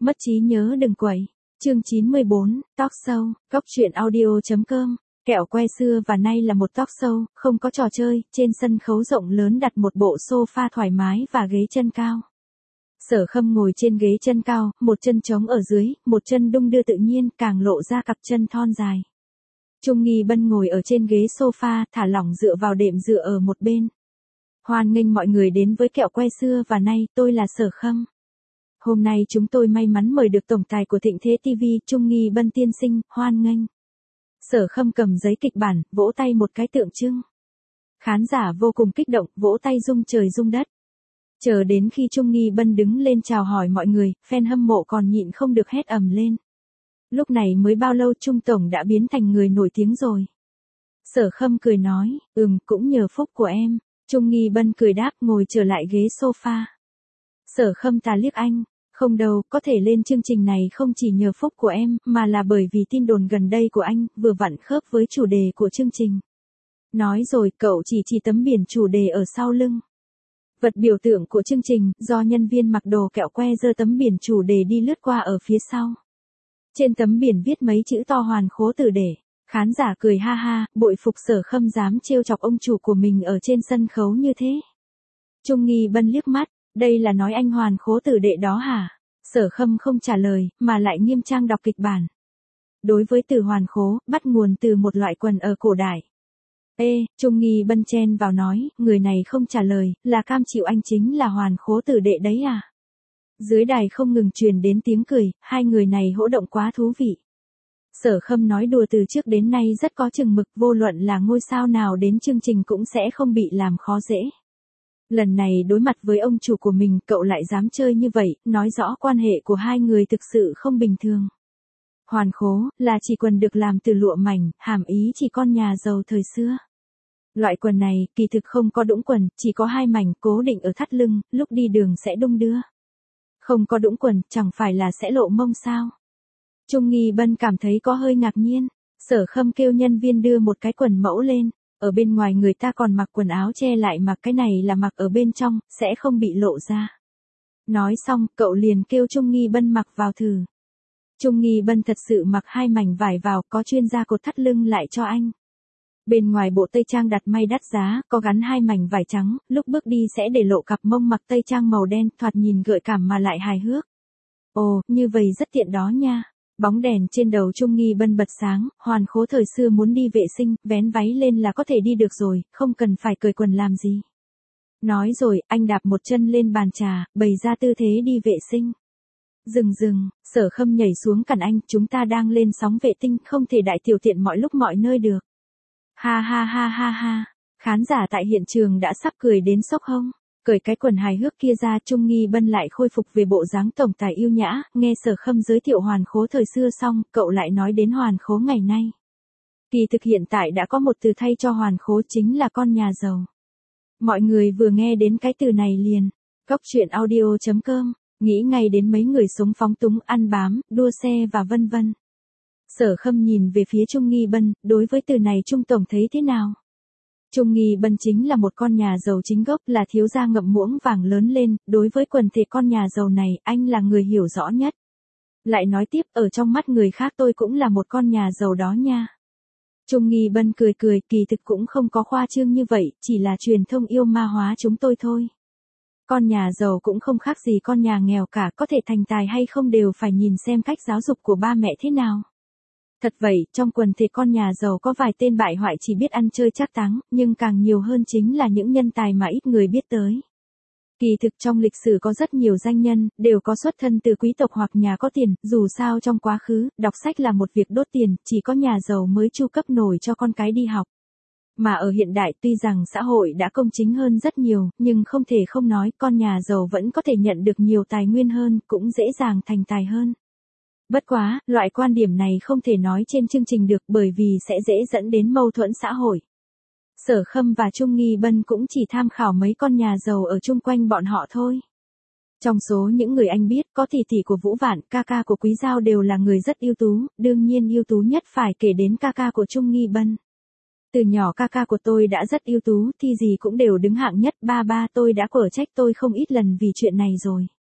Mất trí nhớ đừng quậy. Chương 94, talk show, góc truyện audio.com. Kẹo que xưa và nay là một talk show, không có trò chơi, trên sân khấu rộng lớn đặt một bộ sofa thoải mái và ghế chân cao. Sở Khâm ngồi trên ghế chân cao, một chân trống ở dưới, một chân đung đưa tự nhiên, càng lộ ra cặp chân thon dài. Trung Nghi Bân ngồi ở trên ghế sofa, thả lỏng dựa vào đệm dựa ở một bên. Hoan nghênh mọi người đến với kẹo que xưa và nay, tôi là Sở Khâm. Hôm nay chúng tôi may mắn mời được tổng tài của Thịnh Thế TV, Trung Nghi Bân tiên sinh, hoan nghênh. Sở Khâm cầm giấy kịch bản, vỗ tay một cái tượng trưng. Khán giả vô cùng kích động, vỗ tay rung trời rung đất. Chờ đến khi Trung Nghi Bân đứng lên chào hỏi mọi người, fan hâm mộ còn nhịn không được hét ầm lên. Lúc này mới bao lâu Trung Tổng đã biến thành người nổi tiếng rồi. Sở Khâm cười nói, cũng nhờ phúc của em. Trung Nghi Bân cười đáp ngồi trở lại ghế sofa. Sở Khâm ta liếc anh, không đâu, có thể lên chương trình này không chỉ nhờ phúc của em, mà là bởi vì tin đồn gần đây của anh, vừa vặn khớp với chủ đề của chương trình. Nói rồi, cậu chỉ tấm biển chủ đề ở sau lưng. Vật biểu tượng của chương trình, do nhân viên mặc đồ kẹo que giơ tấm biển chủ đề đi lướt qua ở phía sau. Trên tấm biển viết mấy chữ to Hoàn Khố Tử Đệ. Khán giả cười ha ha, bội phục Sở Khâm dám trêu chọc ông chủ của mình ở trên sân khấu như thế. Trung Nghi Bân liếc mắt, đây là nói anh Hoàn Khố Tử Đệ đó hả? Sở Khâm không trả lời, mà lại nghiêm trang đọc kịch bản. Đối với từ hoàn khố, bắt nguồn từ một loại quần ở cổ đại. Trung Nghi Bân chen vào nói, người này không trả lời, là cam chịu anh chính là Hoàn Khố Tử Đệ đấy à? Dưới đài không ngừng truyền đến tiếng cười, hai người này hỗ động quá thú vị. Sở Khâm nói đùa từ trước đến nay rất có chừng mực, vô luận là ngôi sao nào đến chương trình cũng sẽ không bị làm khó dễ. Lần này đối mặt với ông chủ của mình, cậu lại dám chơi như vậy, nói rõ quan hệ của hai người thực sự không bình thường. Hoàn khố, là chỉ quần được làm từ lụa mảnh, hàm ý chỉ con nhà giàu thời xưa. Loại quần này, kỳ thực không có đũng quần, chỉ có hai mảnh cố định ở thắt lưng, lúc đi đường sẽ đung đưa. Không có đũng quần, chẳng phải là sẽ lộ mông sao? Trung Nghi Bân cảm thấy có hơi ngạc nhiên. Sở Khâm kêu nhân viên đưa một cái quần mẫu lên. Ở bên ngoài người ta còn mặc quần áo che lại mà cái này là mặc ở bên trong, sẽ không bị lộ ra. Nói xong, cậu liền kêu Trung Nghi Bân mặc vào thử. Trung Nghi Bân thật sự mặc hai mảnh vải vào, có chuyên gia cột thắt lưng lại cho anh. Bên ngoài bộ tây trang đặt may đắt giá, có gắn hai mảnh vải trắng, lúc bước đi sẽ để lộ cặp mông mặc tây trang màu đen, thoạt nhìn gợi cảm mà lại hài hước. Ồ, như vậy rất tiện đó nha. Bóng đèn trên đầu Trung Nghi Bân bật sáng, Hoàn Khố thời xưa muốn đi vệ sinh, vén váy lên là có thể đi được rồi, không cần phải cởi quần làm gì. Nói rồi, anh đạp một chân lên bàn trà, bày ra tư thế đi vệ sinh. Dừng, Sở Khâm nhảy xuống cản anh, chúng ta đang lên sóng vệ tinh, không thể đại tiểu tiện mọi lúc mọi nơi được. Ha, khán giả tại hiện trường đã sắp cười đến sốc hông. Cởi cái quần hài hước kia ra, Trung Nghi Bân lại khôi phục về bộ dáng tổng tài yêu nhã, nghe Sở Khâm giới thiệu Hoàn Khố thời xưa xong, cậu lại nói đến Hoàn Khố ngày nay. Kỳ thực hiện tại đã có một từ thay cho Hoàn Khố, chính là con nhà giàu. Mọi người vừa nghe đến cái từ này liền, góc truyện audio.com, nghĩ ngay đến mấy người sống phóng túng, ăn bám, đua xe và vân vân. Sở Khâm nhìn về phía Trung Nghi Bân, đối với từ này Trung Tổng thấy thế nào? Trung Nghi Bân chính là một con nhà giàu chính gốc, là thiếu gia ngậm muỗng vàng lớn lên, đối với quần thể con nhà giàu này, anh là người hiểu rõ nhất. Lại nói tiếp, ở trong mắt người khác tôi cũng là một con nhà giàu đó nha. Trung Nghi Bân cười, kỳ thực cũng không có khoa trương như vậy, chỉ là truyền thông yêu ma hóa chúng tôi thôi. Con nhà giàu cũng không khác gì con nhà nghèo cả, có thể thành tài hay không đều phải nhìn xem cách giáo dục của ba mẹ thế nào. Thật vậy, trong quần thể con nhà giàu có vài tên bại hoại chỉ biết ăn chơi trác táng, nhưng càng nhiều hơn chính là những nhân tài mà ít người biết tới. Kỳ thực trong lịch sử có rất nhiều danh nhân, đều có xuất thân từ quý tộc hoặc nhà có tiền, dù sao trong quá khứ, đọc sách là một việc đốt tiền, chỉ có nhà giàu mới chu cấp nổi cho con cái đi học. Mà ở hiện đại tuy rằng xã hội đã công chính hơn rất nhiều, nhưng không thể không nói con nhà giàu vẫn có thể nhận được nhiều tài nguyên hơn, cũng dễ dàng thành tài hơn. Bất quá, loại quan điểm này không thể nói trên chương trình được bởi vì sẽ dễ dẫn đến mâu thuẫn xã hội. Sở Khâm và Trung Nghi Bân cũng chỉ tham khảo mấy con nhà giàu ở chung quanh bọn họ thôi. Trong số những người anh biết, có tỷ của Vũ Vạn, ca của Quý Giao đều là người rất ưu tú, đương nhiên ưu tú nhất phải kể đến ca của Trung Nghi Bân. Từ nhỏ ca của tôi đã rất ưu tú, thi gì cũng đều đứng hạng nhất, ba tôi đã quở trách tôi không ít lần vì chuyện này rồi.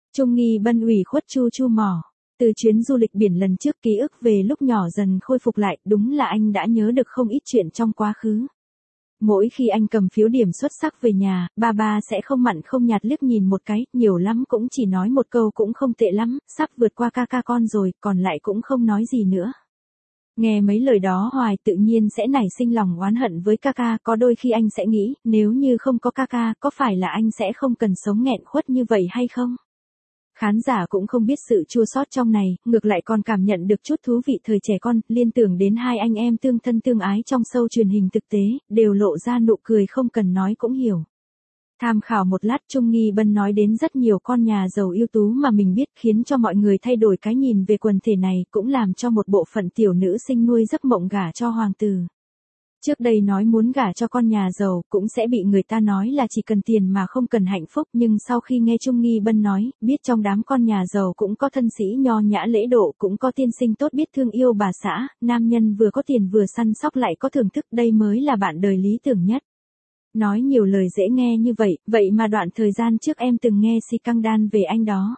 Trung Nghi Bân ủy khuất chu chu mỏ. Từ chuyến du lịch biển lần trước ký ức về lúc nhỏ dần khôi phục lại, đúng là anh đã nhớ được không ít chuyện trong quá khứ. Mỗi khi anh cầm phiếu điểm xuất sắc về nhà, ba sẽ không mặn không nhạt liếc nhìn một cái, nhiều lắm cũng chỉ nói một câu cũng không tệ lắm, sắp vượt qua ca con rồi, còn lại cũng không nói gì nữa. Nghe mấy lời đó hoài tự nhiên sẽ nảy sinh lòng oán hận với ca, có đôi khi anh sẽ nghĩ, nếu như không có ca, có phải là anh sẽ không cần sống nghẹn khuất như vậy hay không? Khán giả cũng không biết sự chua xót trong này, ngược lại còn cảm nhận được chút thú vị thời trẻ con, liên tưởng đến hai anh em tương thân tương ái trong show truyền hình thực tế, đều lộ ra nụ cười không cần nói cũng hiểu. Tham khảo một lát Trung Nghi Bân nói đến rất nhiều con nhà giàu ưu tú mà mình biết khiến cho mọi người thay đổi cái nhìn về quần thể này, cũng làm cho một bộ phận tiểu nữ sinh nuôi giấc mộng gả cho hoàng tử. Trước đây nói muốn gả cho con nhà giàu cũng sẽ bị người ta nói là chỉ cần tiền mà không cần hạnh phúc, nhưng sau khi nghe Trung Nghi Bân nói, biết trong đám con nhà giàu cũng có thân sĩ nho nhã lễ độ, cũng có tiên sinh tốt biết thương yêu bà xã, nam nhân vừa có tiền vừa săn sóc lại có thưởng thức, đây mới là bạn đời lý tưởng nhất. Nói nhiều lời dễ nghe như vậy, vậy mà đoạn thời gian trước em từng nghe scandal về anh đó.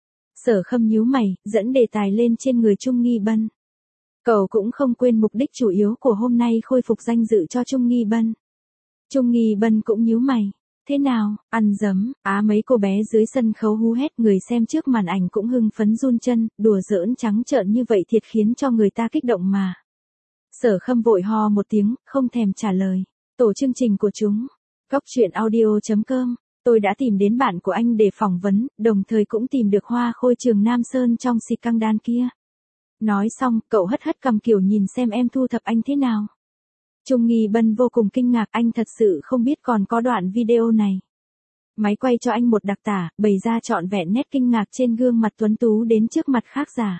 Sở Khâm nhíu mày, dẫn đề tài lên trên người Trung Nghi Bân. Cậu cũng không quên mục đích chủ yếu của hôm nay khôi phục danh dự cho Trung Nghi Bân. Trung Nghi Bân cũng nhíu mày. Thế nào, ăn dấm, mấy cô bé dưới sân khấu hú hét, người xem trước màn ảnh cũng hưng phấn run chân, đùa giỡn trắng trợn như vậy thiệt khiến cho người ta kích động mà. Sở Khâm vội ho một tiếng, không thèm trả lời. Tổ chương trình của chúng. Góc truyện audio.com. Tôi đã tìm đến bạn của anh để phỏng vấn, đồng thời cũng tìm được Hoa Khôi Trường Nam Sơn trong scandal kia. Nói xong, cậu hất hất cằm kiểu nhìn xem em thu thập anh thế nào. Trung Nghi Bân vô cùng kinh ngạc, anh thật sự không biết còn có đoạn video này. Máy quay cho anh một đặc tả, bày ra trọn vẹn nét kinh ngạc trên gương mặt tuấn tú đến trước mặt khán giả.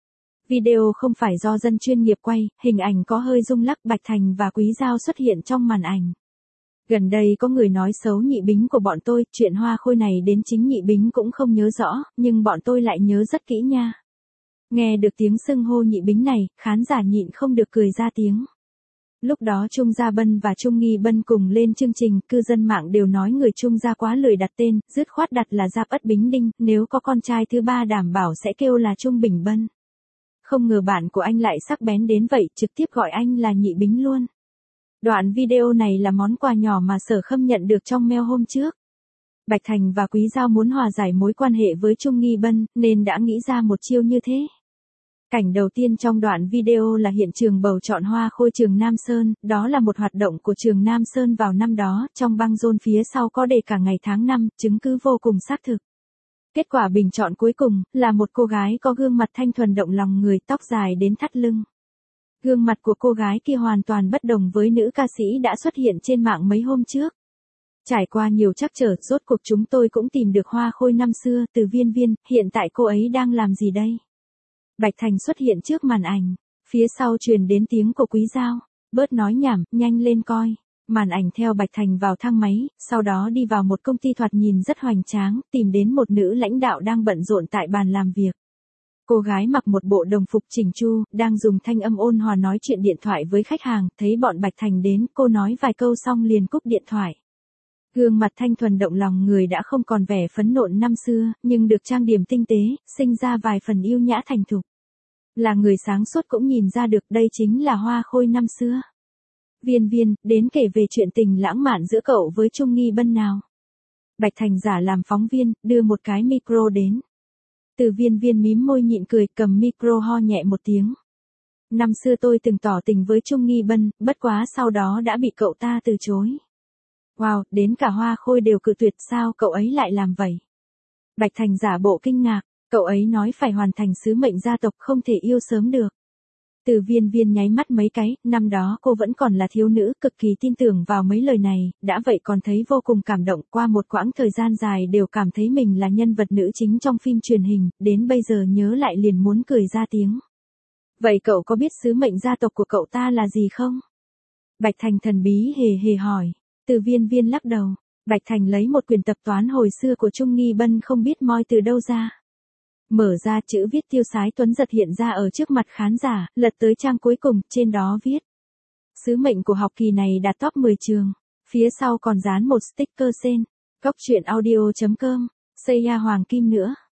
Video không phải do dân chuyên nghiệp quay, hình ảnh có hơi rung lắc, Bạch Thành và Quý Dao xuất hiện trong màn ảnh. Gần đây có người nói xấu Nhị Bính của bọn tôi, chuyện Hoa Khôi này đến chính Nhị Bính cũng không nhớ rõ, nhưng bọn tôi lại nhớ rất kỹ nha. Nghe được tiếng xưng hô Nhị Bính này, khán giả nhịn không được cười ra tiếng. Lúc đó Trung Gia Bân và Trung Nghi Bân cùng lên chương trình, cư dân mạng đều nói người Trung Gia quá lười đặt tên, dứt khoát đặt là Giáp Ất Bính Đinh, nếu có con trai thứ ba đảm bảo sẽ kêu là Trung Bình Bân. Không ngờ bạn của anh lại sắc bén đến vậy, trực tiếp gọi anh là Nhị Bính luôn. Đoạn video này là món quà nhỏ mà Sở Khâm nhận được trong mail hôm trước. Bạch Thành và Quý Dao muốn hòa giải mối quan hệ với Trung Nghi Bân, nên đã nghĩ ra một chiêu như thế. Cảnh đầu tiên trong đoạn video là hiện trường bầu chọn Hoa Khôi Trường Nam Sơn, đó là một hoạt động của Trường Nam Sơn vào năm đó, trong băng rôn phía sau có đề cả ngày tháng năm, chứng cứ vô cùng xác thực. Kết quả bình chọn cuối cùng, là một cô gái có gương mặt thanh thuần động lòng người, tóc dài đến thắt lưng. Gương mặt của cô gái kia hoàn toàn bất đồng với nữ ca sĩ đã xuất hiện trên mạng mấy hôm trước. Trải qua nhiều trắc trở, rốt cuộc chúng tôi cũng tìm được Hoa Khôi năm xưa, Từ Viên Viên, hiện tại cô ấy đang làm gì đây? Bạch Thành xuất hiện trước màn ảnh, phía sau truyền đến tiếng của Quý Dao, bớt nói nhảm, nhanh lên coi. Màn ảnh theo Bạch Thành vào thang máy, sau đó đi vào một công ty thoạt nhìn rất hoành tráng, tìm đến một nữ lãnh đạo đang bận rộn tại bàn làm việc. Cô gái mặc một bộ đồng phục chỉnh chu, đang dùng thanh âm ôn hòa nói chuyện điện thoại với khách hàng, thấy bọn Bạch Thành đến, cô nói vài câu xong liền cúp điện thoại. Gương mặt thanh thuần động lòng người đã không còn vẻ phấn nộn năm xưa, nhưng được trang điểm tinh tế, sinh ra vài phần yêu nhã thành thục. Là người sáng suốt cũng nhìn ra được đây chính là Hoa Khôi năm xưa. Viên Viên, đến kể về chuyện tình lãng mạn giữa cậu với Trung Nghi Bân nào. Bạch Thành giả làm phóng viên, đưa một cái micro đến. Từ Viên Viên mím môi nhịn cười, cầm micro ho nhẹ một tiếng. Năm xưa tôi từng tỏ tình với Trung Nghi Bân, bất quá sau đó đã bị cậu ta từ chối. Wow, đến cả Hoa Khôi đều cự tuyệt, sao cậu ấy lại làm vậy? Bạch Thành giả bộ kinh ngạc, cậu ấy nói phải hoàn thành sứ mệnh gia tộc, không thể yêu sớm được. Từ Viên Viên nháy mắt mấy cái, năm đó cô vẫn còn là thiếu nữ, cực kỳ tin tưởng vào mấy lời này, đã vậy còn thấy vô cùng cảm động, qua một quãng thời gian dài đều cảm thấy mình là nhân vật nữ chính trong phim truyền hình, đến bây giờ nhớ lại liền muốn cười ra tiếng. Vậy cậu có biết sứ mệnh gia tộc của cậu ta là gì không? Bạch Thành thần bí hề hề hỏi. Từ Viên Viên lắc đầu. Bạch Thành lấy một quyển tập toán hồi xưa của Trung Nghi Bân không biết moi từ đâu ra. Mở ra, chữ viết tiêu sái tuấn giật hiện ra ở trước mặt khán giả, lật tới trang cuối cùng, trên đó viết. Sứ mệnh của học kỳ này đạt top 10 trường. Phía sau còn dán một sticker sen. Góc truyện audio.com. Xây Hoàng Kim nữa.